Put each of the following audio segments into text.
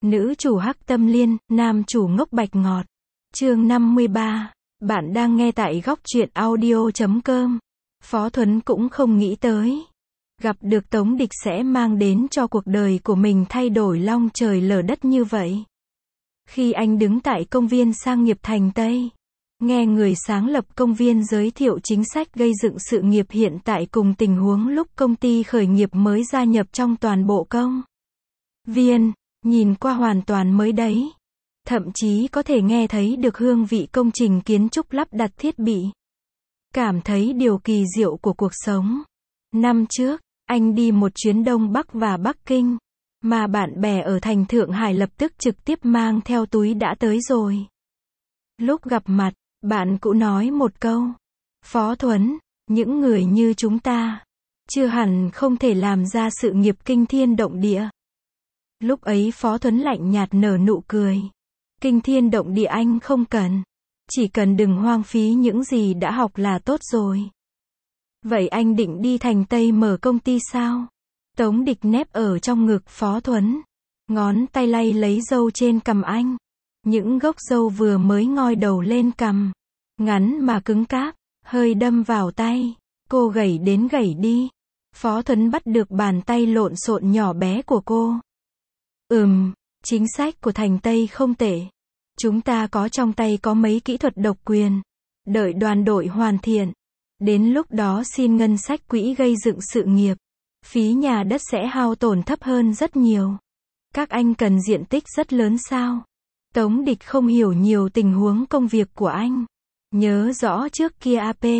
Nữ chủ hắc tâm liên, nam chủ ngốc bạch ngọt. Chương 53. Bạn đang nghe tại góc truyện audio.com. Phó Thuấn cũng không nghĩ tới. Gặp được Tống Địch sẽ mang đến cho cuộc đời của mình thay đổi long trời lở đất như vậy. Khi anh đứng tại công viên sang nghiệp thành Tây, nghe người sáng lập công viên giới thiệu chính sách gây dựng sự nghiệp hiện tại cùng tình huống lúc công ty khởi nghiệp mới gia nhập trong toàn bộ công viên, nhìn qua hoàn toàn mới đấy. Thậm chí có thể nghe thấy được hương vị công trình kiến trúc lắp đặt thiết bị. Cảm thấy điều kỳ diệu của cuộc sống. Năm trước, anh đi một chuyến Đông Bắc và Bắc Kinh, mà bạn bè ở thành Thượng Hải lập tức trực tiếp mang theo túi đã tới rồi. Lúc gặp mặt, bạn cũ nói một câu: Phó Thuấn, những người như chúng ta, chưa hẳn không thể làm ra sự nghiệp kinh thiên động địa. Lúc ấy Phó Thuấn lạnh nhạt nở nụ cười. Kinh thiên động địa anh không cần. Chỉ cần đừng hoang phí những gì đã học là tốt rồi. Vậy anh định đi thành Tây mở công ty sao? Tống Địch nép ở trong ngực Phó Thuấn. Ngón tay lay lấy râu trên cằm anh. Những gốc râu vừa mới ngoi đầu lên cằm. Ngắn mà cứng cáp, hơi đâm vào tay. Cô gẩy đến gẩy đi. Phó Thuấn bắt được bàn tay lộn xộn nhỏ bé của cô. Chính sách của thành Tây không tệ. Chúng ta có trong tay có mấy kỹ thuật độc quyền. Đợi đoàn đội hoàn thiện. Đến lúc đó xin ngân sách quỹ gây dựng sự nghiệp. Phí nhà đất sẽ hao tổn thấp hơn rất nhiều. Các anh cần diện tích rất lớn sao? Tống Địch không hiểu nhiều tình huống công việc của anh. Nhớ rõ trước kia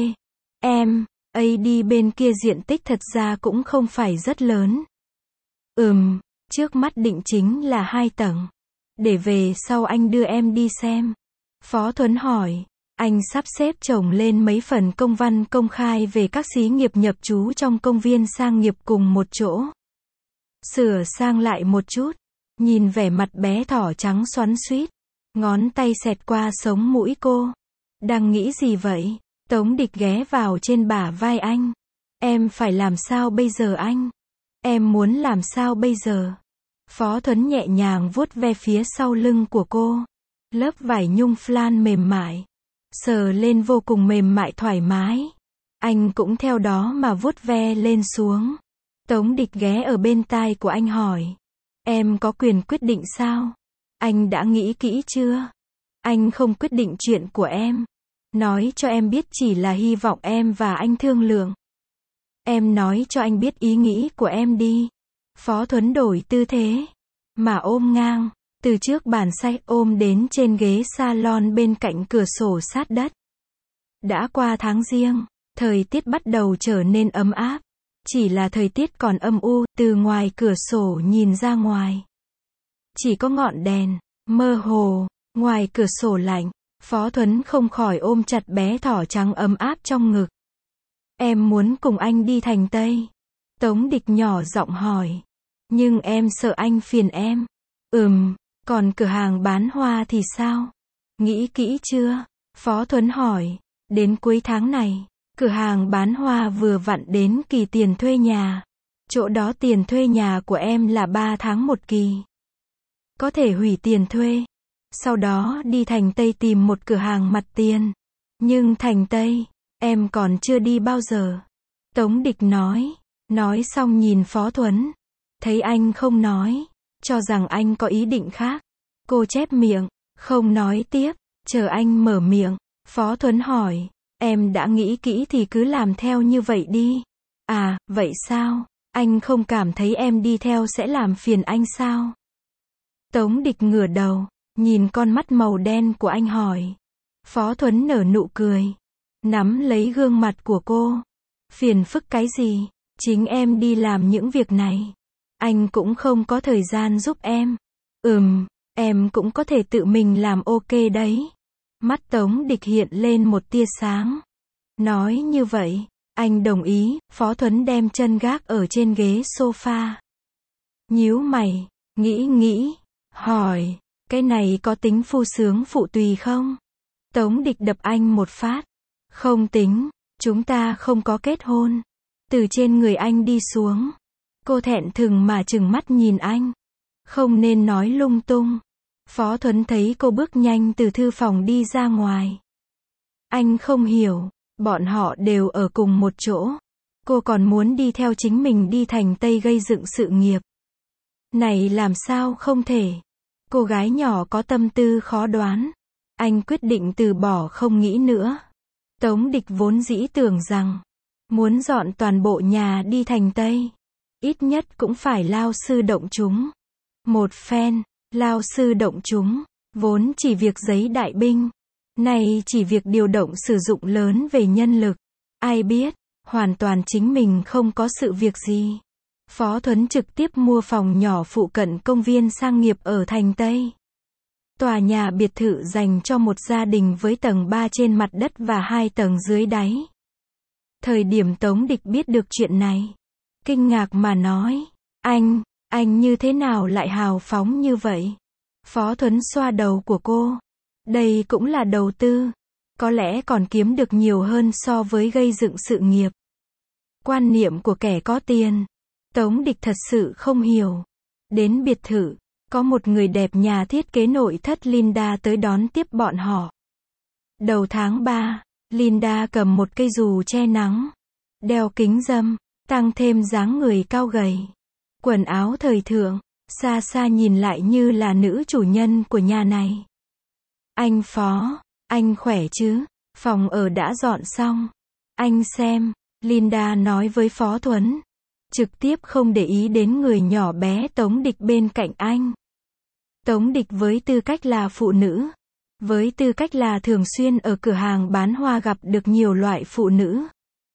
AD bên kia diện tích thật ra cũng không phải rất lớn. Trước mắt định chính là 2 tầng. Để về sau anh đưa em đi xem. Phó Thuấn hỏi. Anh sắp xếp chồng lên mấy phần công văn công khai về các xí nghiệp nhập trú trong công viên sang nghiệp cùng một chỗ. Sửa sang lại một chút. Nhìn vẻ mặt bé thỏ trắng xoắn xuýt. Ngón tay xẹt qua sống mũi cô. Đang nghĩ gì vậy? Tống Địch ghé vào trên bả vai anh. Em phải làm sao bây giờ anh? Em muốn làm sao bây giờ? Phó Thuấn nhẹ nhàng vuốt ve phía sau lưng của cô. Lớp vải nhung flan mềm mại. Sờ lên vô cùng mềm mại thoải mái. Anh cũng theo đó mà vuốt ve lên xuống. Tống Địch ghé ở bên tai của anh hỏi. Em có quyền quyết định sao? Anh đã nghĩ kỹ chưa? Anh không quyết định chuyện của em. Nói cho em biết chỉ là hy vọng em và anh thương lượng. Em nói cho anh biết ý nghĩ của em đi. Phó Thuấn đổi tư thế. Mà ôm ngang. Từ trước bàn sách ôm đến trên ghế salon bên cạnh cửa sổ sát đất. Đã qua tháng Giêng. Thời tiết bắt đầu trở nên ấm áp. Chỉ là thời tiết còn âm u. Từ ngoài cửa sổ nhìn ra ngoài. Chỉ có ngọn đèn. Mơ hồ. Ngoài cửa sổ lạnh. Phó Thuấn không khỏi ôm chặt bé thỏ trắng ấm áp trong ngực. Em muốn cùng anh đi thành Tây. Tống Địch nhỏ giọng hỏi. Nhưng em sợ anh phiền em. Còn cửa hàng bán hoa thì sao? Nghĩ kỹ chưa? Phó Thuấn hỏi. Đến cuối tháng này, cửa hàng bán hoa vừa vặn đến kỳ tiền thuê nhà. Chỗ đó tiền thuê nhà của em là 3 tháng một kỳ. Có thể hủy tiền thuê. Sau đó đi thành Tây tìm một cửa hàng mặt tiền. Nhưng thành Tây, em còn chưa đi bao giờ. Tống Địch nói. Nói xong nhìn Phó Thuấn. Thấy anh không nói. Cho rằng anh có ý định khác. Cô chép miệng. Không nói tiếp. Chờ anh mở miệng. Phó Thuấn hỏi. Em đã nghĩ kỹ thì cứ làm theo như vậy đi. À, vậy sao? Anh không cảm thấy em đi theo sẽ làm phiền anh sao? Tống Địch ngửa đầu. Nhìn con mắt màu đen của anh hỏi. Phó Thuấn nở nụ cười. Nắm lấy gương mặt của cô. Phiền phức cái gì? Chính em đi làm những việc này. Anh cũng không có thời gian giúp em. Em cũng có thể tự mình làm ok đấy. Mắt Tống Địch hiện lên một tia sáng. Nói như vậy, anh đồng ý. Phó Thuấn đem chân gác ở trên ghế sofa. Nhíu mày, nghĩ, hỏi. Cái này có tính phu sướng phụ tùy không? Tống Địch đập anh một phát. Không tính, chúng ta không có kết hôn. Từ trên người anh đi xuống. Cô thẹn thùng mà trừng mắt nhìn anh. Không nên nói lung tung. Phó Thuấn thấy cô bước nhanh từ thư phòng đi ra ngoài. Anh không hiểu, bọn họ đều ở cùng một chỗ. Cô còn muốn đi theo chính mình đi thành Tây gây dựng sự nghiệp. Này làm sao không thể. Cô gái nhỏ có tâm tư khó đoán. Anh quyết định từ bỏ không nghĩ nữa. Tống Địch vốn dĩ tưởng rằng, muốn dọn toàn bộ nhà đi thành Tây. Ít nhất cũng phải lao sư động chúng. Một phen, lao sư động chúng, vốn chỉ việc giấy đại binh. Này chỉ việc điều động sử dụng lớn về nhân lực. Ai biết, hoàn toàn chính mình không có sự việc gì. Phó Thuấn trực tiếp mua phòng nhỏ phụ cận công viên sang nghiệp ở thành Tây. Tòa nhà biệt thự dành cho một gia đình với tầng 3 trên mặt đất và 2 tầng dưới đáy. Thời điểm Tống Địch biết được chuyện này, kinh ngạc mà nói, anh như thế nào lại hào phóng như vậy? Phó Thuấn xoa đầu của cô. Đây cũng là đầu tư. Có lẽ còn kiếm được nhiều hơn so với gây dựng sự nghiệp. Quan niệm của kẻ có tiền. Tống Địch thật sự không hiểu. Đến biệt thự, có một người đẹp nhà thiết kế nội thất Linda tới đón tiếp bọn họ. Đầu tháng 3, Linda cầm một cây dù che nắng, đeo kính râm, tăng thêm dáng người cao gầy. Quần áo thời thượng, xa xa nhìn lại như là nữ chủ nhân của nhà này. Anh Phó, anh khỏe chứ? Phòng ở đã dọn xong. Anh xem, Linda nói với Phó Thuấn. Trực tiếp không để ý đến người nhỏ bé Tống Địch bên cạnh anh. Tống Địch với tư cách là phụ nữ, với tư cách là thường xuyên ở cửa hàng bán hoa gặp được nhiều loại phụ nữ.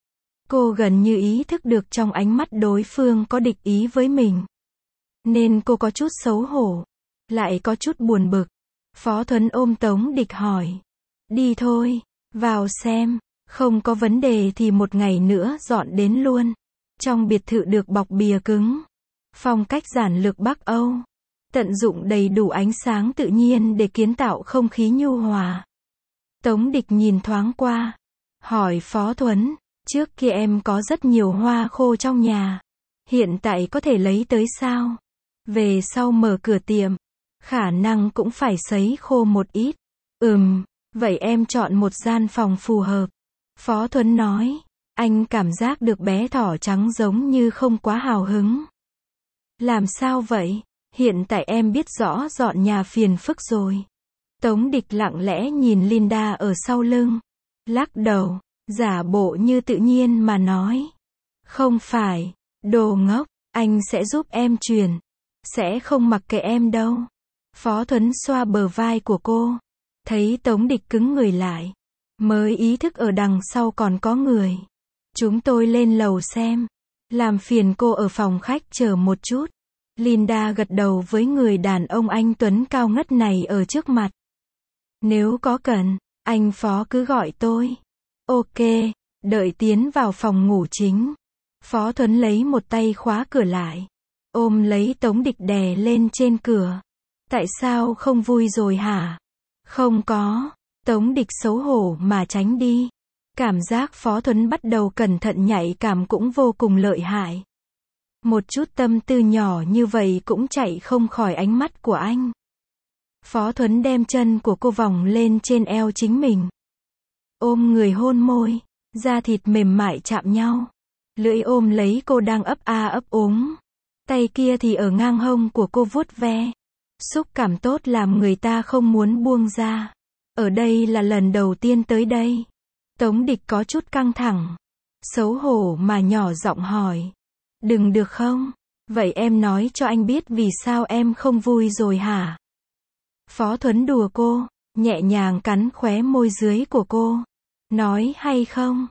Cô gần như ý thức được trong ánh mắt đối phương có địch ý với mình. Nên cô có chút xấu hổ, lại có chút buồn bực. Phó Thuấn ôm Tống Địch hỏi. Đi thôi, vào xem, không có vấn đề thì một ngày nữa dọn đến luôn. Trong biệt thự được bọc bìa cứng. Phong cách giản lược Bắc Âu. Tận dụng đầy đủ ánh sáng tự nhiên để kiến tạo không khí nhu hòa. Tống Địch nhìn thoáng qua. Hỏi Phó Thuấn, trước kia em có rất nhiều hoa khô trong nhà. Hiện tại có thể lấy tới sao? Về sau mở cửa tiệm, khả năng cũng phải sấy khô một ít. Vậy em chọn một gian phòng phù hợp. Phó Thuấn nói. Anh cảm giác được bé thỏ trắng giống như không quá hào hứng. Làm sao vậy? Hiện tại em biết rõ dọn nhà phiền phức rồi. Tống Địch lặng lẽ nhìn Linda ở sau lưng. Lắc đầu, giả bộ như tự nhiên mà nói. Không phải, đồ ngốc, anh sẽ giúp em truyền. Sẽ không mặc kệ em đâu. Phó Thuấn xoa bờ vai của cô. Thấy Tống Địch cứng người lại. Mới ý thức ở đằng sau còn có người. Chúng tôi lên lầu xem. Làm phiền cô ở phòng khách chờ một chút. Linda gật đầu với người đàn ông anh tuấn cao ngất này ở trước mặt. Nếu có cần, anh Phó cứ gọi tôi. Ok, đợi tiến vào phòng ngủ chính. Phó Thuấn lấy một tay khóa cửa lại. Ôm lấy Tống Địch đè lên trên cửa. Tại sao không vui rồi hả? Không có. Tống Địch xấu hổ mà tránh đi. Cảm giác Phó Thuấn bắt đầu cẩn thận nhạy cảm cũng vô cùng lợi hại. Một chút tâm tư nhỏ như vậy cũng chạy không khỏi ánh mắt của anh. Phó Thuấn đem chân của cô vòng lên trên eo chính mình. Ôm người hôn môi, da thịt mềm mại chạm nhau. Lưỡi ôm lấy cô đang ấp a ấp úng. Tay kia thì ở ngang hông của cô vuốt ve. Xúc cảm tốt làm người ta không muốn buông ra. Ở đây là lần đầu tiên tới đây. Tống Địch có chút căng thẳng. Xấu hổ mà nhỏ giọng hỏi. Đừng được không? Vậy em nói cho anh biết vì sao em không vui rồi hả? Phó Thuấn đùa cô, nhẹ nhàng cắn khóe môi dưới của cô. Nói hay không?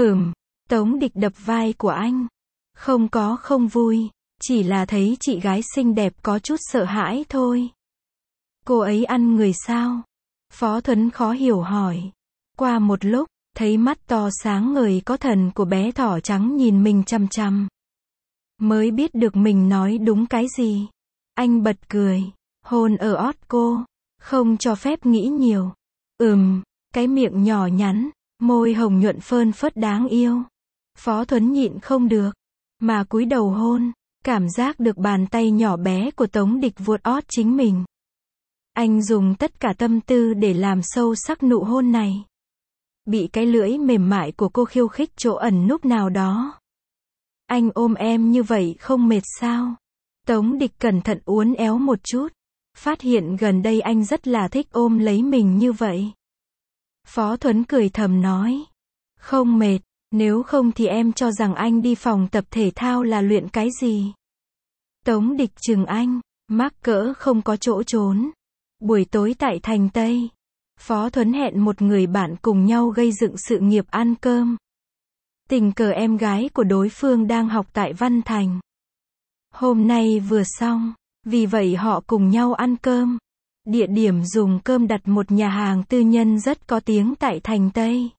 Tống Địch đập vai của anh. Không vui. Chỉ là thấy chị gái xinh đẹp có chút sợ hãi thôi. Cô ấy ăn người sao? Phó Thuấn khó hiểu hỏi. Qua một lúc, thấy mắt to sáng ngời có thần của bé thỏ trắng nhìn mình chằm chằm. Mới biết được mình nói đúng cái gì. Anh bật cười, hôn ở ót cô, không cho phép nghĩ nhiều. Cái miệng nhỏ nhắn, môi hồng nhuận phơn phớt đáng yêu. Phó Thuấn nhịn không được, mà cúi đầu hôn. Cảm giác được bàn tay nhỏ bé của Tống Địch vuốt ót chính mình. Anh dùng tất cả tâm tư để làm sâu sắc nụ hôn này. Bị cái lưỡi mềm mại của cô khiêu khích chỗ ẩn núp nào đó. Anh ôm em như vậy không mệt sao? Tống Địch cẩn thận uốn éo một chút. Phát hiện gần đây anh rất là thích ôm lấy mình như vậy. Phó Thuấn cười thầm nói. Không mệt, nếu không thì em cho rằng anh đi phòng tập thể thao là luyện cái gì? Tống Địch chừng anh, mắc cỡ không có chỗ trốn. Buổi tối tại thành Tây, Phó Thuấn hẹn một người bạn cùng nhau gây dựng sự nghiệp ăn cơm. Tình cờ em gái của đối phương đang học tại Văn Thành. Hôm nay vừa xong, vì vậy họ cùng nhau ăn cơm. Địa điểm dùng cơm đặt một nhà hàng tư nhân rất có tiếng tại thành Tây.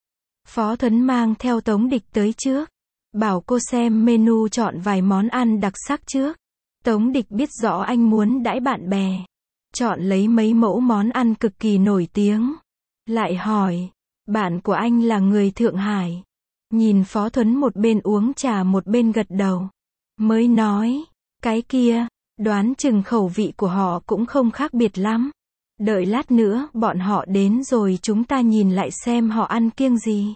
Phó Thuấn mang theo Tống Địch tới trước. Bảo cô xem menu chọn vài món ăn đặc sắc trước. Tống Địch biết rõ anh muốn đãi bạn bè. Chọn lấy mấy mẫu món ăn cực kỳ nổi tiếng. Lại hỏi, bạn của anh là người Thượng Hải. Nhìn Phó Thuấn một bên uống trà một bên gật đầu. Mới nói, cái kia, đoán chừng khẩu vị của họ cũng không khác biệt lắm. Đợi lát nữa bọn họ đến rồi chúng ta nhìn lại xem họ ăn kiêng gì.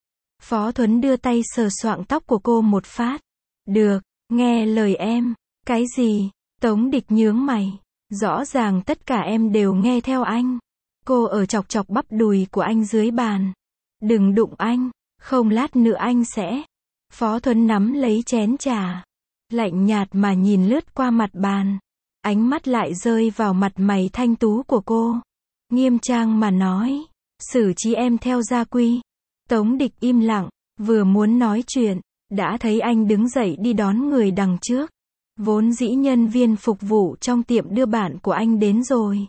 Phó Thuấn đưa tay sờ soạng tóc của cô một phát. Được, nghe lời em. Cái gì? Tống Địch nhướng mày. Rõ ràng tất cả em đều nghe theo anh. Cô ở chọc chọc bắp đùi của anh dưới bàn. Đừng đụng anh, không lát nữa anh sẽ. Phó Thuấn nắm lấy chén trà. Lạnh nhạt mà nhìn lướt qua mặt bàn. Ánh mắt lại rơi vào mặt mày thanh tú của cô. Nghiêm trang mà nói. Xử trí em theo gia quy. Tống Địch im lặng, vừa muốn nói chuyện, đã thấy anh đứng dậy đi đón người đằng trước. Vốn dĩ nhân viên phục vụ trong tiệm đưa bạn của anh đến rồi.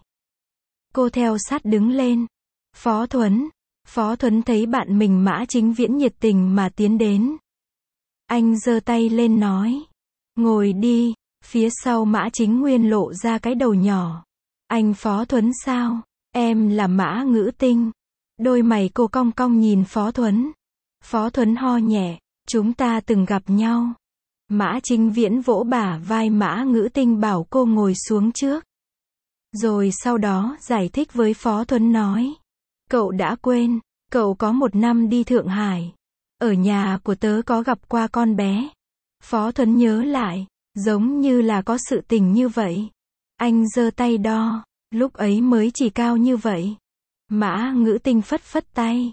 Cô theo sát đứng lên. Phó Thuấn thấy bạn mình Mã Chính Viễn nhiệt tình mà tiến đến. Anh giơ tay lên nói. Ngồi đi, phía sau Mã Chính Nguyên lộ ra cái đầu nhỏ. Anh Phó Thuấn sao? Em là Mã Ngữ Tinh. Đôi mày cô cong cong nhìn Phó Thuấn. Phó Thuấn ho nhẹ, chúng ta từng gặp nhau. Mã Chính Viễn vỗ bả vai Mã Ngữ Tinh bảo cô ngồi xuống trước. Rồi sau đó giải thích với Phó Thuấn nói. Cậu đã quên, cậu có một năm đi Thượng Hải. Ở nhà của tớ có gặp qua con bé. Phó Thuấn nhớ lại, giống như là có sự tình như vậy. Anh giơ tay đo, lúc ấy mới chỉ cao như vậy. Mã Ngữ Tinh phất phất tay.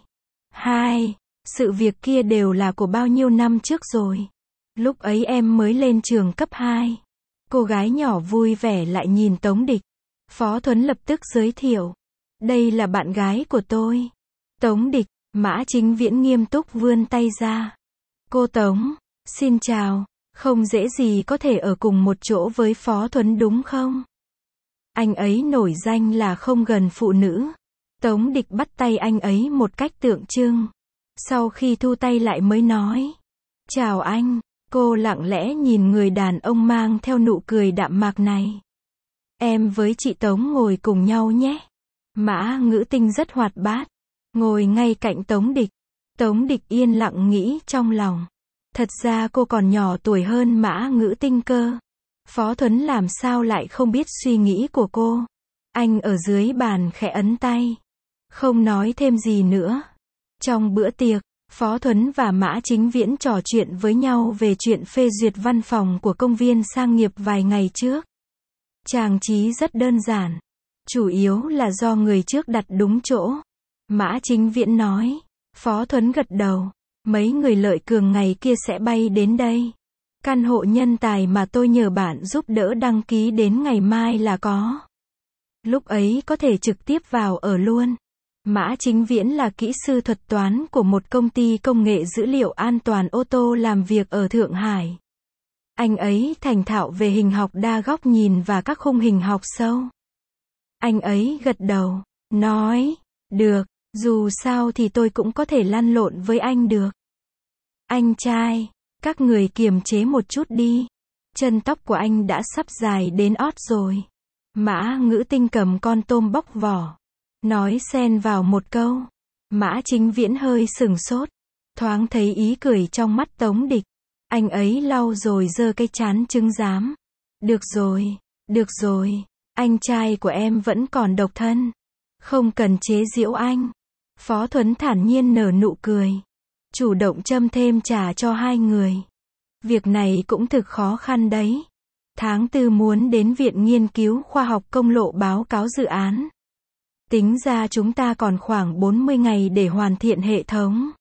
Sự việc kia đều là của bao nhiêu năm trước rồi. Lúc ấy em mới lên trường cấp 2. Cô gái nhỏ vui vẻ lại nhìn Tống Địch. Phó Thuấn lập tức giới thiệu. Đây là bạn gái của tôi. Tống Địch, Mã Chính Viễn nghiêm túc vươn tay ra. Cô Tống, xin chào, không dễ gì có thể ở cùng một chỗ với Phó Thuấn đúng không? Anh ấy nổi danh là không gần phụ nữ. Tống Địch bắt tay anh ấy một cách tượng trưng. Sau khi thu tay lại mới nói. Chào anh. Cô lặng lẽ nhìn người đàn ông mang theo nụ cười đạm mạc này. Em với chị Tống ngồi cùng nhau nhé. Mã Ngữ Tinh rất hoạt bát. Ngồi ngay cạnh Tống Địch. Tống Địch yên lặng nghĩ trong lòng. Thật ra cô còn nhỏ tuổi hơn Mã Ngữ Tinh cơ. Phó Thuấn làm sao lại không biết suy nghĩ của cô. Anh ở dưới bàn khẽ ấn tay. Không nói thêm gì nữa. Trong bữa tiệc, Phó Thuấn và Mã Chính Viễn trò chuyện với nhau về chuyện phê duyệt văn phòng của công viên Sang Nghiệp vài ngày trước. Trang trí rất đơn giản. Chủ yếu là do người trước đặt đúng chỗ. Mã Chính Viễn nói. Phó Thuấn gật đầu. Mấy người Lợi Cường ngày kia sẽ bay đến đây. Căn hộ nhân tài mà tôi nhờ bạn giúp đỡ đăng ký đến ngày mai là có. Lúc ấy có thể trực tiếp vào ở luôn. Mã Chính Viễn là kỹ sư thuật toán của một công ty công nghệ dữ liệu an toàn ô tô làm việc ở Thượng Hải. Anh ấy thành thạo về hình học đa góc nhìn và các khung hình học sâu. Anh ấy gật đầu, nói, được, dù sao thì tôi cũng có thể lăn lộn với anh được. Anh trai, các người kiềm chế một chút đi. Chân tóc của anh đã sắp dài đến ót rồi. Mã Ngữ Tinh cầm con tôm bóc vỏ. Nói xen vào một câu. Mã Chính Viễn hơi sửng sốt. Thoáng thấy ý cười trong mắt Tống Địch. Anh ấy lau rồi giơ cái trán chứng giám. Được rồi, anh trai của em vẫn còn độc thân. Không cần chế giễu anh. Phó Thuấn thản nhiên nở nụ cười. Chủ động châm thêm trà cho hai người. Việc này cũng thực khó khăn đấy. Tháng 4 muốn đến Viện Nghiên cứu Khoa học Công lộ báo cáo dự án. Tính ra chúng ta còn khoảng 40 ngày để hoàn thiện hệ thống.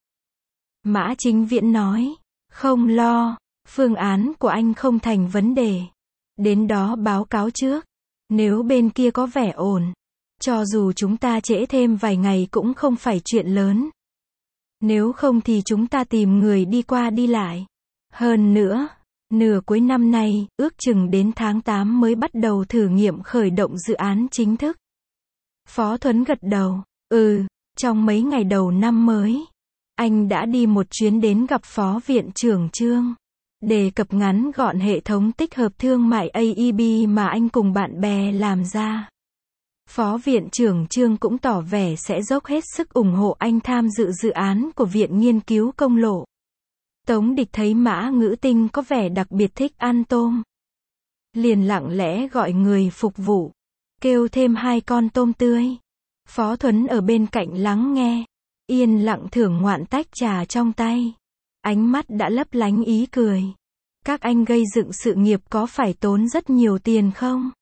Mã Chính Viễn nói. Không lo, phương án của anh không thành vấn đề. Đến đó báo cáo trước. Nếu bên kia có vẻ ổn, cho dù chúng ta trễ thêm vài ngày cũng không phải chuyện lớn. Nếu không thì chúng ta tìm người đi qua đi lại. Hơn nữa, nửa cuối năm nay, ước chừng đến tháng 8 mới bắt đầu thử nghiệm khởi động dự án chính thức. Phó Thuấn gật đầu. Trong mấy ngày đầu năm mới, anh đã đi một chuyến đến gặp Phó Viện trưởng Trương. Đề cập ngắn gọn hệ thống tích hợp thương mại AEB mà anh cùng bạn bè làm ra. Phó Viện trưởng Trương cũng tỏ vẻ sẽ dốc hết sức ủng hộ anh tham dự dự án của Viện Nghiên cứu Công lộ. Tống Địch thấy Mã Ngữ Tinh có vẻ đặc biệt thích ăn tôm. Liền lặng lẽ gọi người phục vụ. Kêu thêm 2 con tôm tươi. Phó Thuấn ở bên cạnh lắng nghe. Yên lặng thưởng ngoạn tách trà trong tay. Ánh mắt đã lấp lánh ý cười. Các anh gây dựng sự nghiệp có phải tốn rất nhiều tiền không?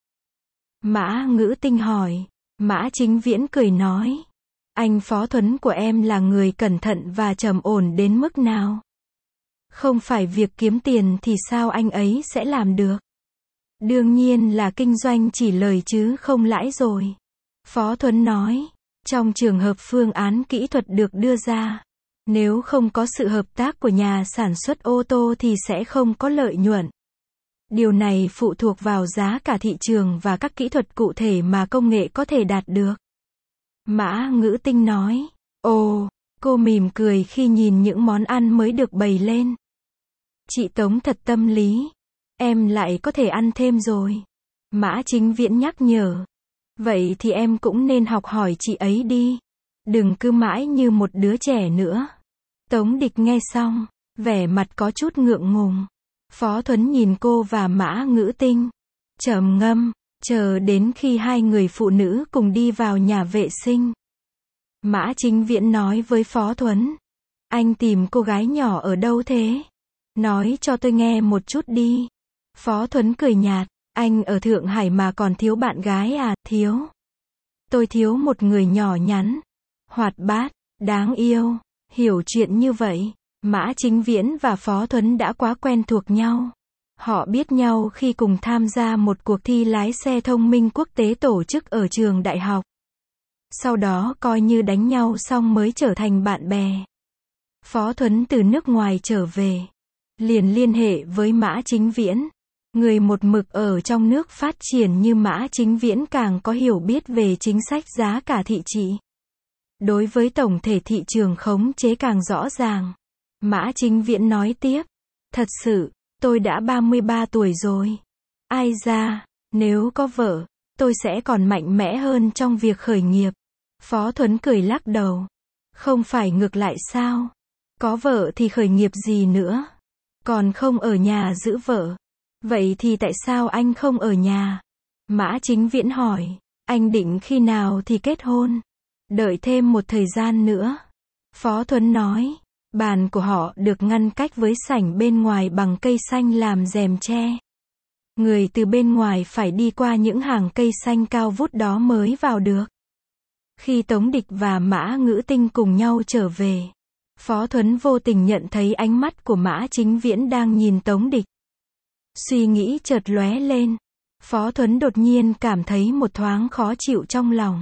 Mã Ngữ Tinh hỏi. Mã Chính Viễn cười nói. Anh Phó Thuấn của em là người cẩn thận và trầm ổn đến mức nào? Không phải việc kiếm tiền thì sao anh ấy sẽ làm được? Đương nhiên là kinh doanh chỉ lời chứ không lãi rồi. Phó Thuấn nói. Trong trường hợp phương án kỹ thuật được đưa ra, nếu không có sự hợp tác của nhà sản xuất ô tô thì sẽ không có lợi nhuận. Điều này phụ thuộc vào giá cả thị trường và các kỹ thuật cụ thể mà công nghệ có thể đạt được. Mã Ngữ Tinh nói. Cô mỉm cười khi nhìn những món ăn mới được bày lên. Chị Tống thật tâm lý. Em lại có thể ăn thêm rồi. Mã Chính Viễn nhắc nhở. Vậy thì em cũng nên học hỏi chị ấy đi. Đừng cứ mãi như một đứa trẻ nữa. Tống Địch nghe xong, vẻ mặt có chút ngượng ngùng. Phó Thuấn nhìn cô và Mã Ngữ Tinh. Trầm ngâm, chờ đến khi hai người phụ nữ cùng đi vào nhà vệ sinh. Mã Chính Viễn nói với Phó Thuấn. Anh tìm cô gái nhỏ ở đâu thế? Nói cho tôi nghe một chút đi. Phó Thuấn cười nhạt. Anh ở Thượng Hải mà còn thiếu bạn gái à? Thiếu. Tôi thiếu một người nhỏ nhắn, hoạt bát, đáng yêu, hiểu chuyện như vậy. Mã Chính Viễn và Phó Thuấn đã quá quen thuộc nhau. Họ biết nhau khi cùng tham gia một cuộc thi lái xe thông minh quốc tế tổ chức ở trường đại học. Sau đó coi như đánh nhau xong mới trở thành bạn bè. Phó Thuấn từ nước ngoài trở về, liền liên hệ với Mã Chính Viễn. Người một mực ở trong nước phát triển như Mã Chính Viễn càng có hiểu biết về chính sách giá cả thị trị. Đối với tổng thể thị trường khống chế càng rõ ràng. Mã Chính Viễn nói tiếp. Thật sự, tôi đã 33 tuổi rồi. Ai ra, nếu có vợ, tôi sẽ còn mạnh mẽ hơn trong việc khởi nghiệp. Phó Thuấn cười lắc đầu. Không phải ngược lại sao? Có vợ thì khởi nghiệp gì nữa? Còn không ở nhà giữ vợ. Vậy thì tại sao anh không ở nhà? Mã Chính Viễn hỏi. Anh định khi nào thì kết hôn? Đợi thêm một thời gian nữa. Phó Thuấn nói. Bàn của họ được ngăn cách với sảnh bên ngoài bằng cây xanh làm rèm tre. Người từ bên ngoài phải đi qua những hàng cây xanh cao vút đó mới vào được. Khi Tống Địch và Mã Ngữ Tinh cùng nhau trở về, Phó Thuấn vô tình nhận thấy ánh mắt của Mã Chính Viễn đang nhìn Tống Địch. Suy nghĩ chợt lóe lên. Phó Thuấn đột nhiên cảm thấy một thoáng khó chịu trong lòng.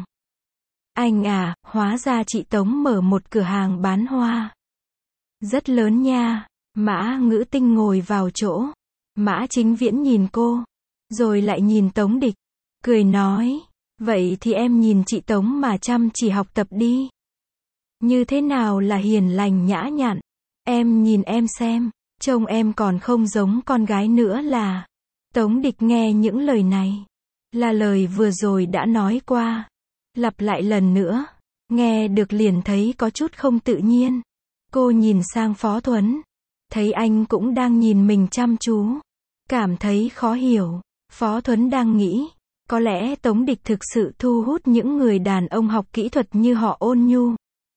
Anh à, hóa ra chị Tống mở một cửa hàng bán hoa. Rất lớn nha. Mã Ngữ Tinh ngồi vào chỗ. Mã Chính Viễn nhìn cô, rồi lại nhìn Tống Địch, cười nói. Vậy thì em nhìn chị Tống mà chăm chỉ học tập đi. Như thế nào là hiền lành nhã nhặn? Em nhìn em xem, trông em còn không giống con gái nữa là. Tống Địch nghe những lời này, là lời vừa rồi đã nói qua. Lặp lại lần nữa, nghe được liền thấy có chút không tự nhiên. Cô nhìn sang Phó Thuấn, Thấy anh cũng đang nhìn mình chăm chú. Cảm thấy khó hiểu. Phó Thuấn đang nghĩ, có lẽ Tống Địch thực sự thu hút những người đàn ông học kỹ thuật như họ ôn nhu,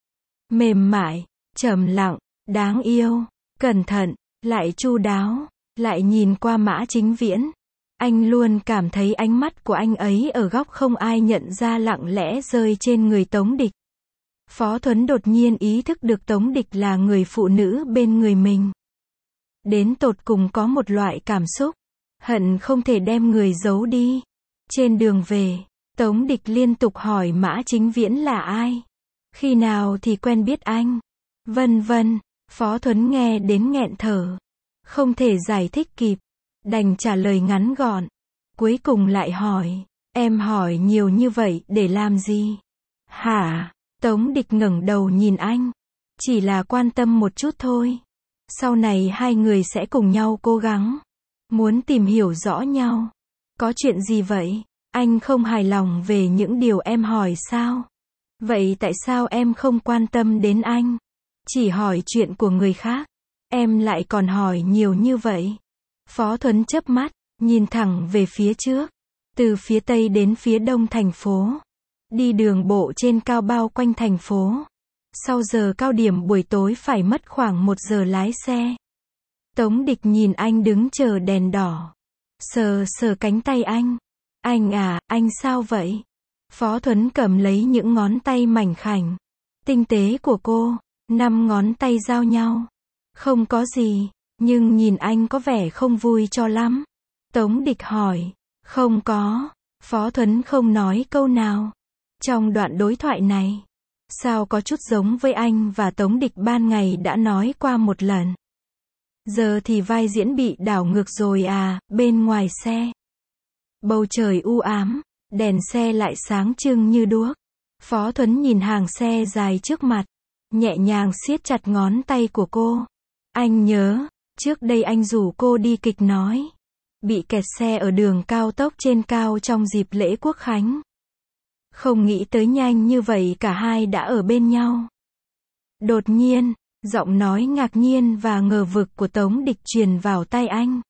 mềm mại, trầm lặng, đáng yêu, cẩn thận, lại chu đáo, lại nhìn qua Mã Chính Viễn. Anh luôn cảm thấy ánh mắt của anh ấy ở góc không ai nhận ra lặng lẽ rơi trên người Tống Địch. Phó Thuấn đột nhiên ý thức được Tống Địch là người phụ nữ bên người mình. Đến tột cùng có một loại cảm xúc, hận không thể đem người giấu đi. Trên đường về, Tống Địch liên tục hỏi Mã Chính Viễn là ai? Khi nào thì quen biết anh? Vân vân, Phó Thuấn nghe đến nghẹn thở. Không thể giải thích kịp, đành trả lời ngắn gọn. Cuối cùng lại hỏi, em hỏi nhiều như vậy để làm gì? Hả? Tống Địch ngẩng đầu nhìn anh. Chỉ là quan tâm một chút thôi. Sau này hai người sẽ cùng nhau cố gắng. Muốn tìm hiểu rõ nhau. Có chuyện gì vậy? Anh không hài lòng về những điều em hỏi sao? Vậy tại sao em không quan tâm đến anh? Chỉ hỏi chuyện của người khác. Em lại còn hỏi nhiều như vậy. Phó Thuấn chớp mắt, nhìn thẳng về phía trước. Từ phía tây đến phía đông thành phố. Đi đường bộ trên cao bao quanh thành phố. Sau giờ cao điểm buổi tối phải mất khoảng 1 giờ lái xe. Tống Địch nhìn anh đứng chờ đèn đỏ. Sờ sờ cánh tay anh. Anh à, anh sao vậy? Phó Thuấn cầm lấy những ngón tay mảnh khảnh, tinh tế của cô. 5 ngón tay giao nhau. Không có gì, nhưng nhìn anh có vẻ không vui cho lắm. Tống Địch hỏi. Không có. Phó Thuấn không nói câu nào. Trong đoạn đối thoại này, sao có chút giống với anh và Tống Địch ban ngày đã nói qua một lần. Giờ thì vai diễn bị đảo ngược rồi à, bên ngoài xe. Bầu trời u ám, đèn xe lại sáng trưng như đuốc. Phó Thuấn nhìn hàng xe dài trước mặt, nhẹ nhàng siết chặt ngón tay của cô. Anh nhớ, trước đây anh rủ cô đi kịch nói. Bị kẹt xe ở đường cao tốc trên cao trong dịp lễ Quốc Khánh. Không nghĩ tới nhanh như vậy cả hai đã ở bên nhau. Đột nhiên, giọng nói ngạc nhiên và ngờ vực của Tống Địch truyền vào tai anh.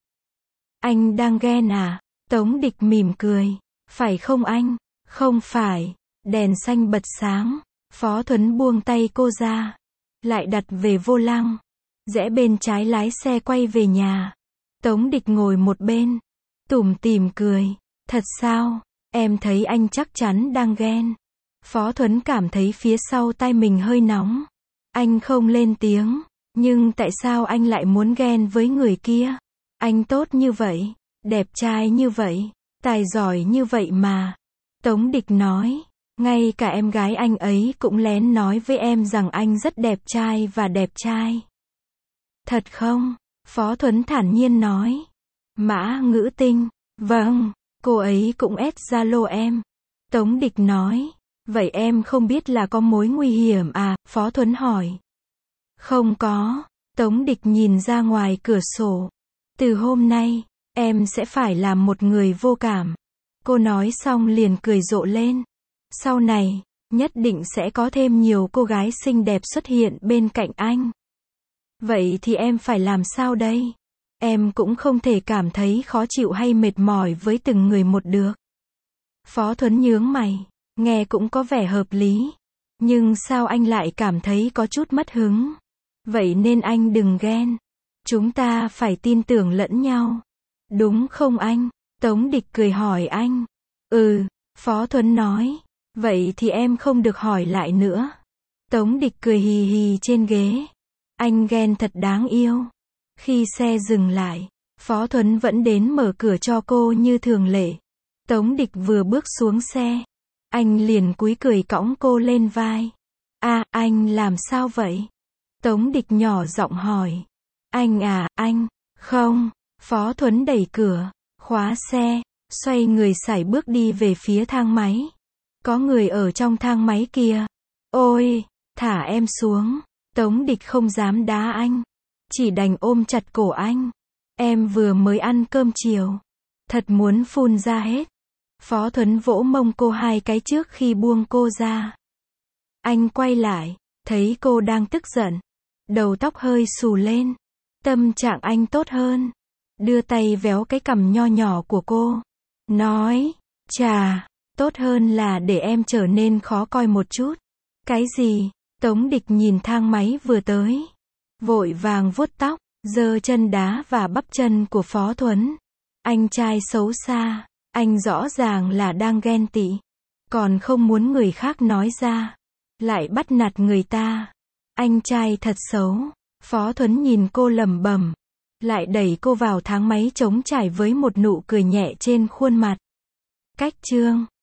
Anh đang ghen à? Tống Địch mỉm cười. Phải không anh? Không phải. Đèn xanh bật sáng. Phó Thuấn buông tay cô ra. Lại đặt về vô lăng. Rẽ bên trái lái xe quay về nhà. Tống Địch ngồi một bên. Tủm tỉm cười. Thật sao? Em thấy anh chắc chắn đang ghen. Phó Thuấn cảm thấy phía sau tai mình hơi nóng. Anh không lên tiếng. Nhưng tại sao anh lại muốn ghen với người kia? Anh tốt như vậy, đẹp trai như vậy, tài giỏi như vậy mà. Tống Địch nói. Ngay cả em gái anh ấy cũng lén nói với em rằng anh rất đẹp trai và đẹp trai. Thật không? Phó Thuấn thản nhiên nói. Mã Ngữ Tinh. Vâng. Cô ấy cũng add Zalo em. Tống Địch nói. Vậy em không biết là có mối nguy hiểm à? Phó Thuấn hỏi. Không có. Tống Địch nhìn ra ngoài cửa sổ. Từ hôm nay, em sẽ phải làm một người vô cảm. Cô nói xong liền cười rộ lên. Sau này, nhất định sẽ có thêm nhiều cô gái xinh đẹp xuất hiện bên cạnh anh. Vậy thì em phải làm sao đây? Em cũng không thể cảm thấy khó chịu hay mệt mỏi với từng người một được. Phó Thuấn nhướng mày, nghe cũng có vẻ hợp lý. Nhưng sao anh lại cảm thấy có chút mất hứng? Vậy nên anh đừng ghen. Chúng ta phải tin tưởng lẫn nhau. Đúng không anh? Tống Địch cười hỏi anh. Ừ, Phó Thuấn nói. Vậy thì em không được hỏi lại nữa. Tống Địch cười hì hì trên ghế. Anh ghen thật đáng yêu. Khi xe dừng lại, Phó Thuấn vẫn đến mở cửa cho cô như thường lệ. Tống Địch vừa bước xuống xe, anh liền cúi cười cõng cô lên vai. À, anh làm sao vậy? Tống Địch nhỏ giọng hỏi. Anh à, anh, không. Phó Thuấn đẩy cửa, khóa xe, xoay người sải bước đi về phía thang máy. Có người ở trong thang máy kìa. Ôi, thả em xuống. Tống Địch không dám đá anh. Chỉ đành ôm chặt cổ anh. Em vừa mới ăn cơm chiều. Thật muốn phun ra hết. Phó Thuấn vỗ mông cô 2 cái trước khi buông cô ra. Anh quay lại, thấy cô đang tức giận. Đầu tóc hơi xù lên. Tâm trạng anh tốt hơn. Đưa tay véo cái cằm nho nhỏ của cô. Nói, chà, tốt hơn là để em trở nên khó coi một chút. Cái gì? Tống Địch nhìn thang máy vừa tới. Vội vàng vuốt tóc, giơ chân đá và bắp chân của Phó Thuấn. Anh trai xấu xa, anh rõ ràng là đang ghen tị. Còn không muốn người khác nói ra. Lại bắt nạt người ta. Anh trai thật xấu. Phó Thuấn nhìn cô lẩm bẩm. Lại đẩy cô vào thang máy trống trải với một nụ cười nhẹ trên khuôn mặt. Cách chương